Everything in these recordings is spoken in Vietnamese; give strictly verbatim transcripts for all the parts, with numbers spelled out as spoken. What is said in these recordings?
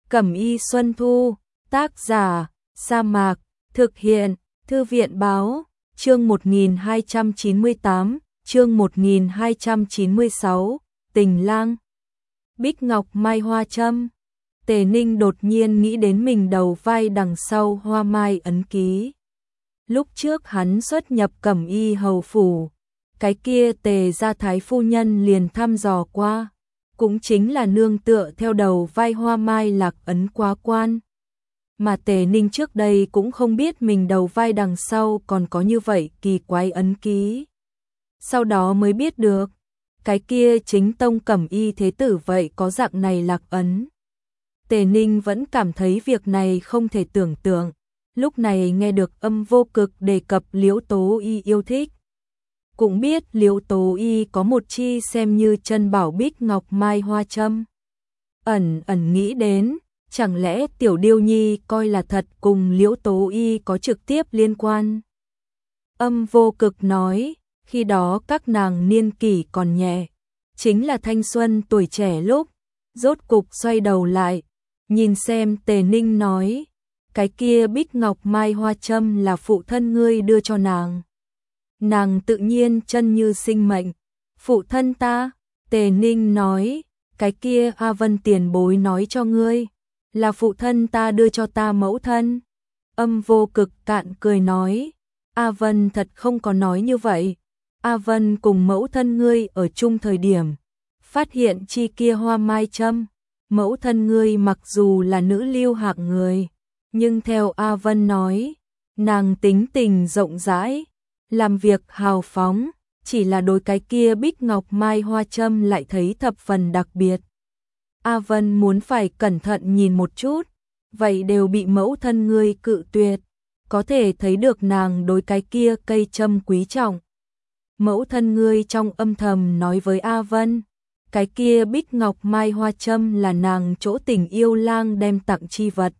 Cẩm Y Xuân Thu, tác giả, Sa Mạc, thực hiện, Thư viện Báo, chương một nghìn hai trăm chín mươi tám, chương một nghìn hai trăm chín mươi sáu, Tình Lang. Bích Ngọc Mai Hoa Châm. Tề Ninh đột nhiên nghĩ đến mình đầu vai đằng sau hoa mai ấn ký. Lúc trước hắn xuất nhập Cẩm Y hầu phủ, cái kia Tề gia thái phu nhân liền thăm dò qua, cũng chính là nương tựa theo đầu vai hoa mai lạc ấn quá quan. Mà Tề Ninh trước đây cũng không biết mình đầu vai đằng sau còn có như vậy kỳ quái ấn ký. Sau đó mới biết được, cái kia chính tông Cẩm Y thế tử vậy có dạng này lạc ấn. Tề Ninh vẫn cảm thấy việc này không thể tưởng tượng, lúc này nghe được Âm Vô Cực đề cập Liễu Tố Y yêu thích. Cũng biết Liễu Tố Y có một chi xem như chân bảo Bích Ngọc Mai Hoa Châm. Ẩn ẩn nghĩ đến, chẳng lẽ Tiểu Điêu Nhi coi là thật cùng Liễu Tố Y có trực tiếp liên quan. Âm Vô Cực nói, khi đó các nàng niên kỷ còn nhẹ, chính là thanh xuân tuổi trẻ lúc, rốt cục xoay đầu lại, nhìn xem Tề Ninh nói, cái kia Bích Ngọc Mai Hoa Châm là phụ thân ngươi đưa cho nàng. Nàng tự nhiên chân như sinh mệnh. Phụ thân ta, Tề Ninh nói, cái kia A Vân tiền bối nói cho ngươi, là phụ thân ta đưa cho ta mẫu thân. Âm Vô Cực cạn cười nói, A Vân thật không có nói như vậy. A Vân cùng mẫu thân ngươi ở chung thời điểm, phát hiện chi kia hoa mai châm. Mẫu thân ngươi mặc dù là nữ lưu hạng người, nhưng theo A Vân nói, nàng tính tình rộng rãi, làm việc hào phóng, chỉ là đối cái kia Bích Ngọc Mai Hoa Châm lại thấy thập phần đặc biệt. A Vân muốn phải cẩn thận nhìn một chút, vậy đều bị mẫu thân ngươi cự tuyệt, có thể thấy được nàng đối cái kia cây châm quý trọng. Mẫu thân ngươi trong âm thầm nói với A Vân, cái kia Bích Ngọc Mai Hoa Châm là nàng chỗ tình yêu lang đem tặng chi vật.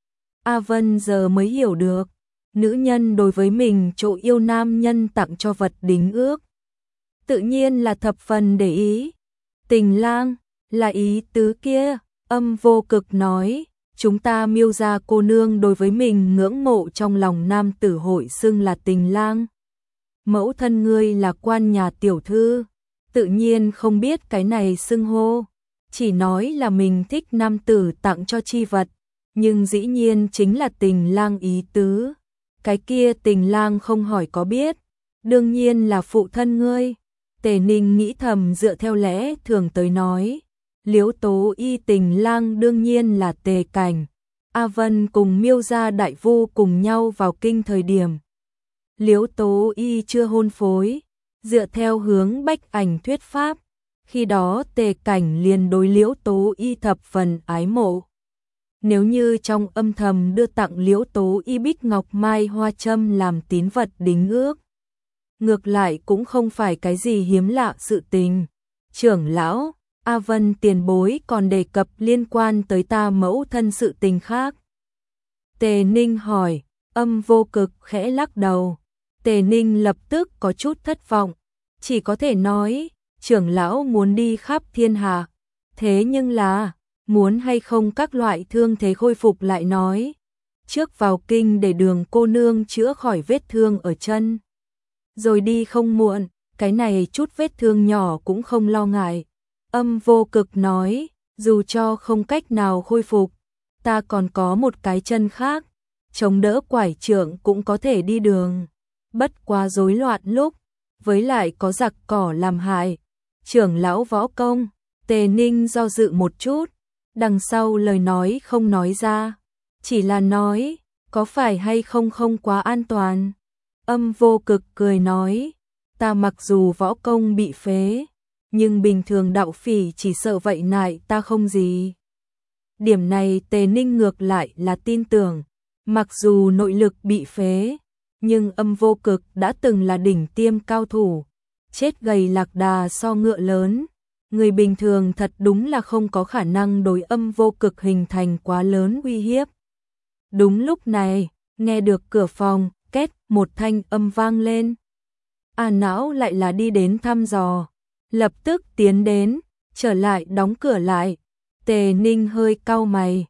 A Vân giờ mới hiểu được, nữ nhân đối với mình chỗ yêu nam nhân tặng cho vật đính ước, tự nhiên là thập phần để ý. Tình lang, là ý tứ kia. Âm Vô Cực nói, chúng ta Miêu gia cô nương đối với mình ngưỡng mộ trong lòng nam tử hội xưng là tình lang. Mẫu thân ngươi là quan nhà tiểu thư, tự nhiên không biết cái này xưng hô, chỉ nói là mình thích nam tử tặng cho chi vật, nhưng dĩ nhiên chính là tình lang ý tứ. Cái kia tình lang không hỏi có biết, đương nhiên là phụ thân ngươi. Tề Ninh nghĩ thầm dựa theo lẽ thường tới nói, Liễu Tố Y tình lang đương nhiên là Tề Cảnh. A Vân cùng Miêu gia đại vu cùng nhau vào kinh thời điểm, Liễu Tố Y chưa hôn phối, dựa theo hướng Bách Ảnh thuyết pháp, khi đó Tề Cảnh liền đối Liễu Tố Y thập phần ái mộ. Nếu như trong âm thầm đưa tặng Liễu Tố Y Bích Ngọc Mai Hoa Châm làm tín vật đính ước, ngược lại cũng không phải cái gì hiếm lạ sự tình. Trưởng lão, A Vân tiền bối còn đề cập liên quan tới ta mẫu thân sự tình khác. Tề Ninh hỏi. Âm Vô Cực khẽ lắc đầu. Tề Ninh lập tức có chút thất vọng, chỉ có thể nói, trưởng lão muốn đi khắp thiên hạ, thế nhưng là, muốn hay không các loại thương thế khôi phục lại nói, trước vào kinh để Đường cô nương chữa khỏi vết thương ở chân, rồi đi không muộn, cái này chút vết thương nhỏ cũng không lo ngại. Âm Vô Cực nói, dù cho không cách nào khôi phục, ta còn có một cái chân khác, chống đỡ quải trượng cũng có thể đi đường. Bất quá rối loạn lúc, với lại có giặc cỏ làm hại. Trưởng lão võ công, Tề Ninh do dự một chút, đằng sau lời nói không nói ra, chỉ là nói, có phải hay không không quá an toàn. Âm Vô Cực cười nói, ta mặc dù võ công bị phế, nhưng bình thường đạo phỉ chỉ sợ vậy nại ta không gì. Điểm này Tề Ninh ngược lại là tin tưởng, mặc dù nội lực bị phế, nhưng Âm Vô Cực đã từng là đỉnh tiêm cao thủ, chết gầy lạc đà so ngựa lớn, người bình thường thật đúng là không có khả năng đối Âm Vô Cực hình thành quá lớn uy hiếp. Đúng lúc này, nghe được cửa phòng, két một thanh âm vang lên. A Não lại là đi đến thăm dò, lập tức tiến đến, trở lại đóng cửa lại. Tề Ninh hơi cau mày.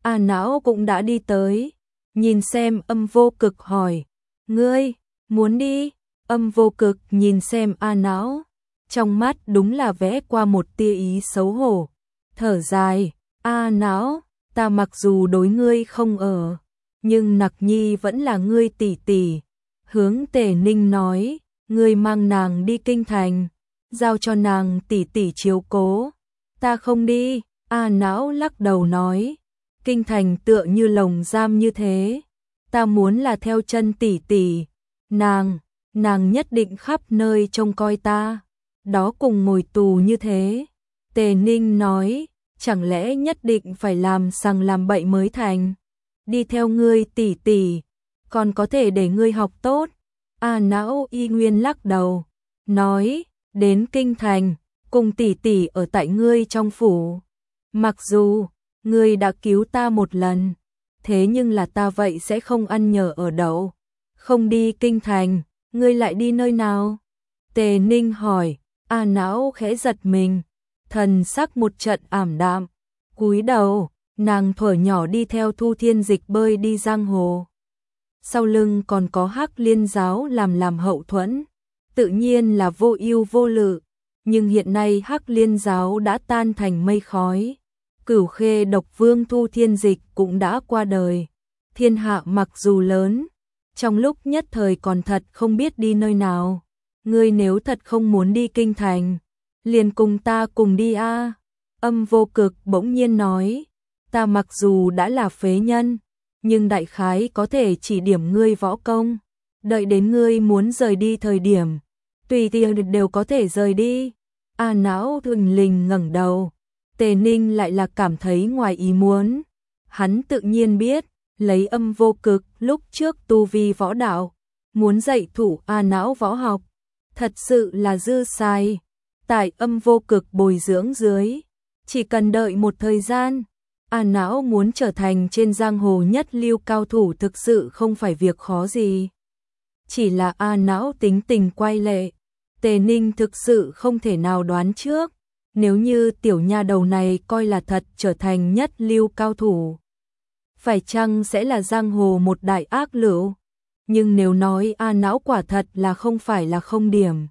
A Não cũng đã đi tới, nhìn xem Âm Vô Cực hỏi, ngươi, muốn đi? Âm Vô Cực nhìn xem A Não, trong mắt đúng là vẽ qua một tia ý xấu hổ, thở dài, A Não, ta mặc dù đối ngươi không ở, nhưng Nặc Nhi vẫn là ngươi tỷ tỷ. Hướng Tề Ninh nói, ngươi mang nàng đi kinh thành, giao cho nàng tỷ tỷ chiếu cố. Ta không đi, A Não lắc đầu nói, kinh thành tựa như lồng giam như thế, ta muốn là theo chân tỷ tỷ, nàng, nàng nhất định khắp nơi trông coi ta, đó cùng ngồi tù như thế. Tề Ninh nói, chẳng lẽ nhất định phải làm sằng làm bậy mới thành, đi theo ngươi tỷ tỷ, còn có thể để ngươi học tốt. A Não y nguyên lắc đầu, nói, đến kinh thành, cùng tỷ tỷ ở tại ngươi trong phủ. Mặc dù, ngươi đã cứu ta một lần, thế nhưng là ta vậy sẽ không ăn nhờ ở đậu. Không đi kinh thành, ngươi lại đi nơi nào? Tề Ninh hỏi. A Não khẽ giật mình, thần sắc một trận ảm đạm, cúi đầu, nàng thuở nhỏ đi theo Thu Thiên Dịch bơi đi giang hồ. Sau lưng còn có Hắc Liên giáo làm làm hậu thuẫn, tự nhiên là vô ưu vô lự, nhưng hiện nay Hắc Liên giáo đã tan thành mây khói. Cửu Khê Độc Vương Thu Thiên Dịch cũng đã qua đời. Thiên hạ mặc dù lớn, trong lúc nhất thời còn thật không biết đi nơi nào. Ngươi nếu thật không muốn đi kinh thành, liền cùng ta cùng đi a. Âm Vô Cực bỗng nhiên nói, ta mặc dù đã là phế nhân, nhưng đại khái có thể chỉ điểm ngươi võ công, đợi đến ngươi muốn rời đi thời điểm, tùy tiện đều có thể rời đi. A Não thình lình ngẩng đầu, Tề Ninh lại là cảm thấy ngoài ý muốn. Hắn tự nhiên biết, lấy Âm Vô Cực lúc trước tu vi võ đạo, muốn dạy thủ A Não võ học, thật sự là dư sai. Tại Âm Vô Cực bồi dưỡng dưới, chỉ cần đợi một thời gian, A Não muốn trở thành trên giang hồ nhất lưu cao thủ thực sự không phải việc khó gì. Chỉ là A Não tính tình quay lệ, Tề Ninh thực sự không thể nào đoán trước, nếu như tiểu nha đầu này coi là thật trở thành nhất lưu cao thủ, phải chăng sẽ là giang hồ một đại ác lữ? Nhưng nếu nói A Não quả thật là không phải là không điểm,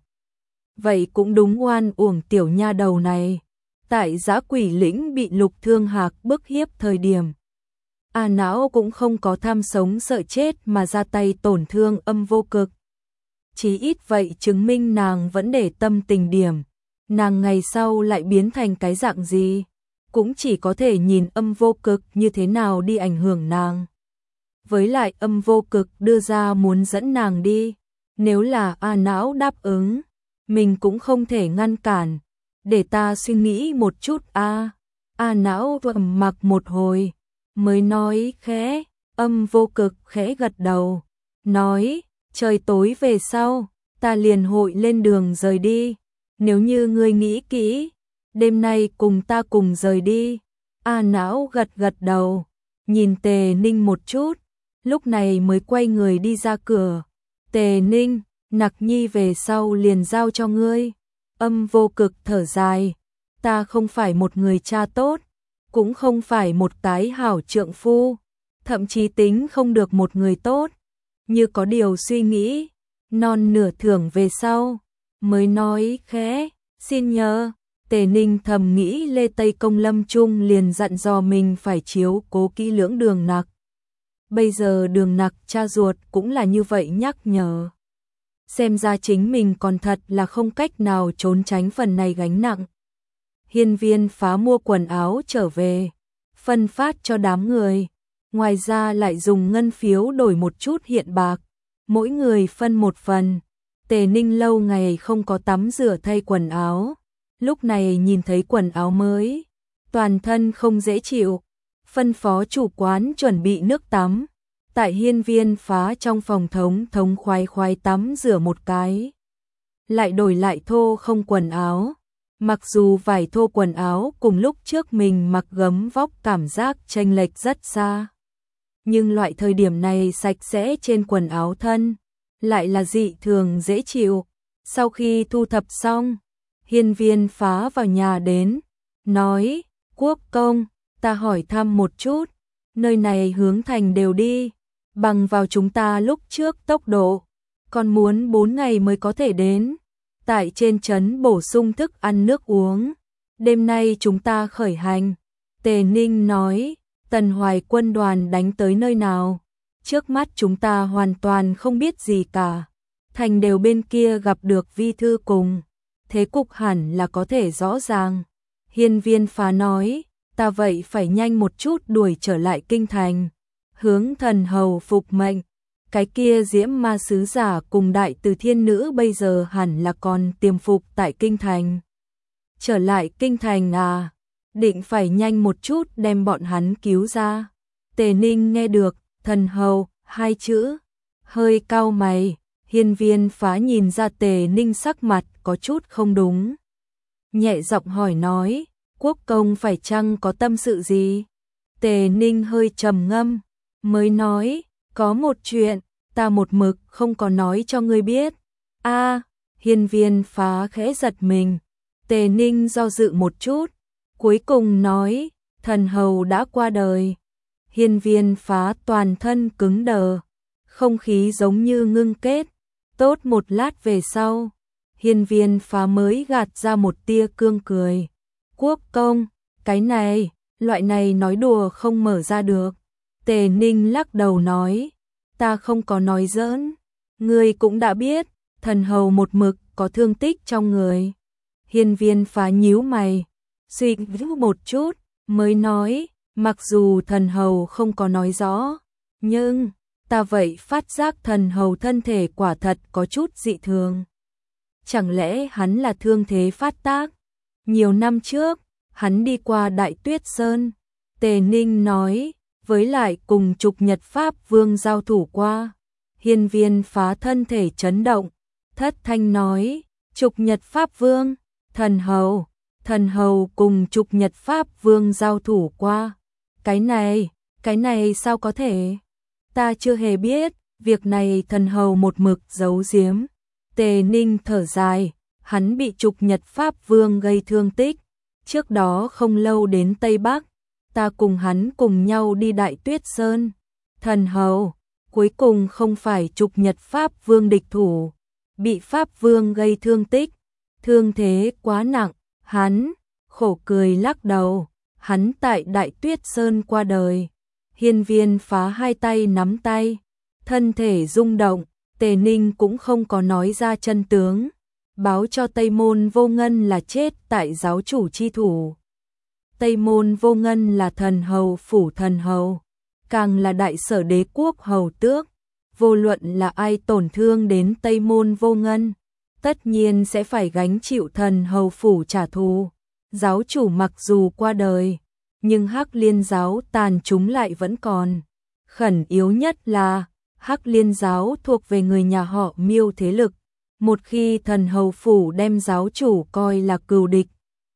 vậy cũng đúng oan uổng tiểu nha đầu này. Tại Dã Quỷ Lĩnh bị Lục Thương Hạc bức hiếp thời điểm, A Não cũng không có tham sống sợ chết mà ra tay tổn thương Âm Vô Cực. Chí ít vậy chứng minh nàng vẫn để tâm tình điểm. Nàng ngày sau lại biến thành cái dạng gì, cũng chỉ có thể nhìn Âm Vô Cực như thế nào đi ảnh hưởng nàng. Với lại Âm Vô Cực đưa ra muốn dẫn nàng đi, nếu là A Não đáp ứng, mình cũng không thể ngăn cản. Để ta suy nghĩ một chút a. A Não trầm mặc một hồi, mới nói khẽ. Âm Vô Cực khẽ gật đầu, nói, trời tối về sau, ta liền hội lên đường rời đi. Nếu như ngươi nghĩ kỹ, đêm nay cùng ta cùng rời đi. A Não gật gật đầu, nhìn Tề Ninh một chút, lúc này mới quay người đi ra cửa. Tề Ninh, Nặc Nhi về sau liền giao cho ngươi. Âm Vô Cực thở dài, ta không phải một người cha tốt, cũng không phải một cái hảo trượng phu, thậm chí tính không được một người tốt. Như có điều suy nghĩ, non nửa thưởng về sau, mới nói khẽ, xin nhờ. Tề Ninh thầm nghĩ Lê Tây Công lâm chung liền dặn dò mình phải chiếu cố kỹ lưỡng Đường Nặc. Bây giờ Đường Nặc cha ruột cũng là như vậy nhắc nhở. Xem ra chính mình còn thật là không cách nào trốn tránh phần này gánh nặng. Hiên Viên Phá mua quần áo trở về, phân phát cho đám người. Ngoài ra lại dùng ngân phiếu đổi một chút hiện bạc, mỗi người phân một phần. Tề Ninh lâu ngày không có tắm rửa thay quần áo, lúc này nhìn thấy quần áo mới, toàn thân không dễ chịu, phân phó chủ quán chuẩn bị nước tắm. Tại Hiên Viên Phá trong phòng thống thống khoái khoái tắm rửa một cái, lại đổi lại thô không quần áo. Mặc dù vải thô quần áo cùng lúc trước mình mặc gấm vóc cảm giác chênh lệch rất xa, nhưng loại thời điểm này sạch sẽ trên quần áo thân lại là dị thường dễ chịu. Sau khi thu thập xong, Hiên Viên Phá vào nhà đến, nói, Quốc công, ta hỏi thăm một chút, nơi này hướng thành đều đi, bằng vào chúng ta lúc trước tốc độ, còn muốn bốn ngày mới có thể đến. Tại trên trấn bổ sung thức ăn nước uống, đêm nay chúng ta khởi hành. Tề Ninh nói, Tần Hoài quân đoàn đánh tới nơi nào? Trước mắt chúng ta hoàn toàn không biết gì cả. Thành đều bên kia gặp được Vi Thư cùng, thế cục hẳn là có thể rõ ràng. Hiên Viên Phá nói, ta vậy phải nhanh một chút đuổi trở lại kinh thành, hướng thần hầu phục mệnh. Cái kia Diễm Ma sứ giả cùng Đại Từ Thiên nữ bây giờ hẳn là còn tiềm phục tại kinh thành. Trở lại kinh thành à? Định phải nhanh một chút đem bọn hắn cứu ra. Tề Ninh nghe được thần hầu hai chữ, hơi cau mày. Hiên Viên Phá nhìn ra Tề Ninh sắc mặt có chút không đúng, nhẹ giọng hỏi nói, quốc công phải chăng có tâm sự gì? Tề Ninh hơi trầm ngâm, mới nói, có một chuyện, ta một mực không có nói cho ngươi biết. A, Hiên Viên Phá khẽ giật mình. Tề Ninh do dự một chút, cuối cùng nói, thần hầu đã qua đời. Hiên Viên Phá toàn thân cứng đờ, không khí giống như ngưng kết. Tốt một lát về sau, Hiên Viên Phá mới gạt ra một tia cương cười. Quốc công, cái này, loại này nói đùa không mở ra được. Tề Ninh lắc đầu nói, ta không có nói giỡn, ngươi cũng đã biết, thần hầu một mực có thương tích trong người. Hiên Viên Phá nhíu mày, suy nghĩ một chút, mới nói, mặc dù thần hầu không có nói rõ, nhưng ta vậy phát giác thần hầu thân thể quả thật có chút dị thường. Chẳng lẽ hắn là thương thế phát tác? Nhiều năm trước, hắn đi qua Đại Tuyết Sơn. Tề Ninh nói, với lại cùng Trục Nhật Pháp Vương giao thủ qua. Hiên Viên Phá thân thể chấn động, thất thanh nói, Trục Nhật Pháp Vương, thần hầu, thần hầu cùng Trục Nhật Pháp Vương giao thủ qua. Cái này, cái này sao có thể? Ta chưa hề biết, việc này thần hầu một mực giấu giếm. Tề Ninh thở dài, hắn bị Trục Nhật Pháp Vương gây thương tích. Trước đó không lâu đến Tây Bắc, ta cùng hắn cùng nhau đi Đại Tuyết Sơn. Thần hầu, cuối cùng không phải Trục Nhật Pháp Vương địch thủ, bị Pháp Vương gây thương tích. Thương thế quá nặng, hắn khổ cười lắc đầu, hắn tại Đại Tuyết Sơn qua đời. Hiên Viên Phá hai tay nắm tay, thân thể rung động. Tề Ninh cũng không có nói ra chân tướng, báo cho Tây Môn Vô Ngân là chết tại giáo chủ chi thủ. Tây Môn Vô Ngân là thần hầu phủ thần hầu, càng là đại sở đế quốc hầu tước. Vô luận là ai tổn thương đến Tây Môn Vô Ngân, tất nhiên sẽ phải gánh chịu thần hầu phủ trả thù. Giáo chủ mặc dù qua đời, nhưng Hắc Liên giáo tàn chúng lại vẫn còn. Khẩn yếu nhất là Hắc Liên giáo thuộc về người nhà họ Miêu thế lực. Một khi thần hầu phủ đem giáo chủ coi là cừu địch,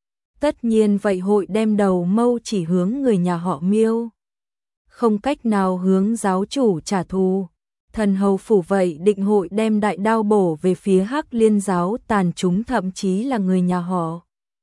tất nhiên vậy hội đem đầu mâu chỉ hướng người nhà họ Miêu, không cách nào hướng giáo chủ trả thù. Thần hầu phủ vậy định hội đem đại đao bổ về phía Hắc Liên giáo tàn chúng, thậm chí là người nhà họ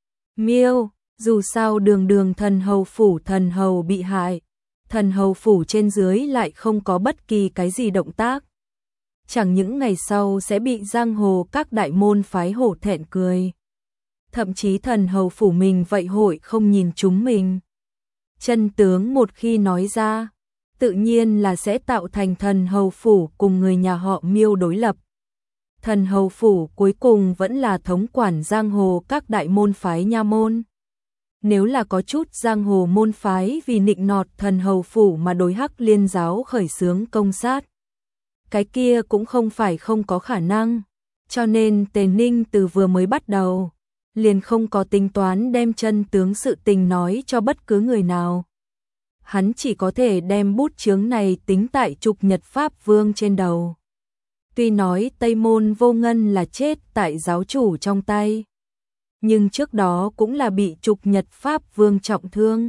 Miêu. Dù sao đường đường thần hầu phủ thần hầu bị hại, thần hầu phủ trên dưới lại không có bất kỳ cái gì động tác. Chẳng những ngày sau sẽ bị giang hồ các đại môn phái hổ thẹn cười. Thậm chí thần hầu phủ mình vậy hội không nhìn chúng mình. Chân tướng một khi nói ra, tự nhiên là sẽ tạo thành thần hầu phủ cùng người nhà họ Miêu đối lập. Thần hầu phủ cuối cùng vẫn là thống quản giang hồ các đại môn phái nha môn. Nếu là có chút giang hồ môn phái vì nịnh nọt thần hầu phủ mà đối Hắc Liên giáo khởi xướng công sát, cái kia cũng không phải không có khả năng. Cho nên Tề Ninh từ vừa mới bắt đầu liền không có tính toán đem chân tướng sự tình nói cho bất cứ người nào. Hắn chỉ có thể đem bút chướng này tính tại Trục Nhật Pháp Vương trên đầu. Tuy nói Tây Môn Vô Ngân là chết tại giáo chủ trong tay, nhưng trước đó cũng là bị Trục Nhật Pháp Vương trọng thương.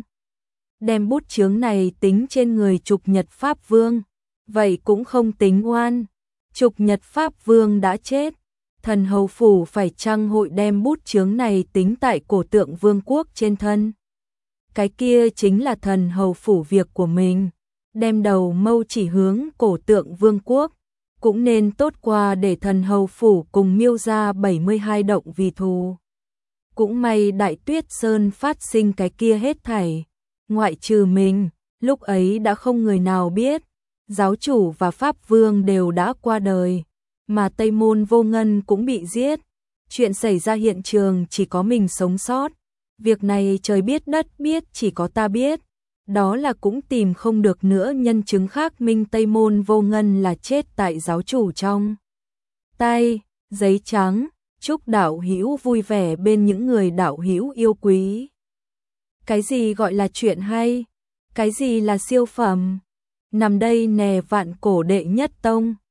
Đem bút chướng này tính trên người Trục Nhật Pháp Vương, vậy cũng không tính oan. Trục Nhật Pháp Vương đã chết, thần hầu phủ phải chăng hội đem bút chướng này tính tại cổ tượng vương quốc trên thân? Cái kia chính là thần hầu phủ việc của mình. đem đầu mâu chỉ hướng cổ tượng vương quốc, cũng nên tốt qua để thần hầu phủ cùng Miêu gia bảy mươi hai động vì thù. Cũng may Đại Tuyết Sơn phát sinh cái kia hết thảy, ngoại trừ mình, lúc ấy đã không người nào biết, giáo chủ và pháp vương đều đã qua đời, mà Tây Môn Vô Ngân cũng bị giết. Chuyện xảy ra hiện trường chỉ có mình sống sót, việc này trời biết đất biết, chỉ có ta biết. Đó là cũng tìm không được nữa nhân chứng khác minh Tây Môn Vô Ngân là chết tại giáo chủ trong tay. Giấy trắng, chúc đạo hữu vui vẻ bên những người đạo hữu yêu quý. Cái gì gọi là chuyện hay? Cái gì là siêu phẩm? Nằm đây nè vạn cổ đệ nhất tông.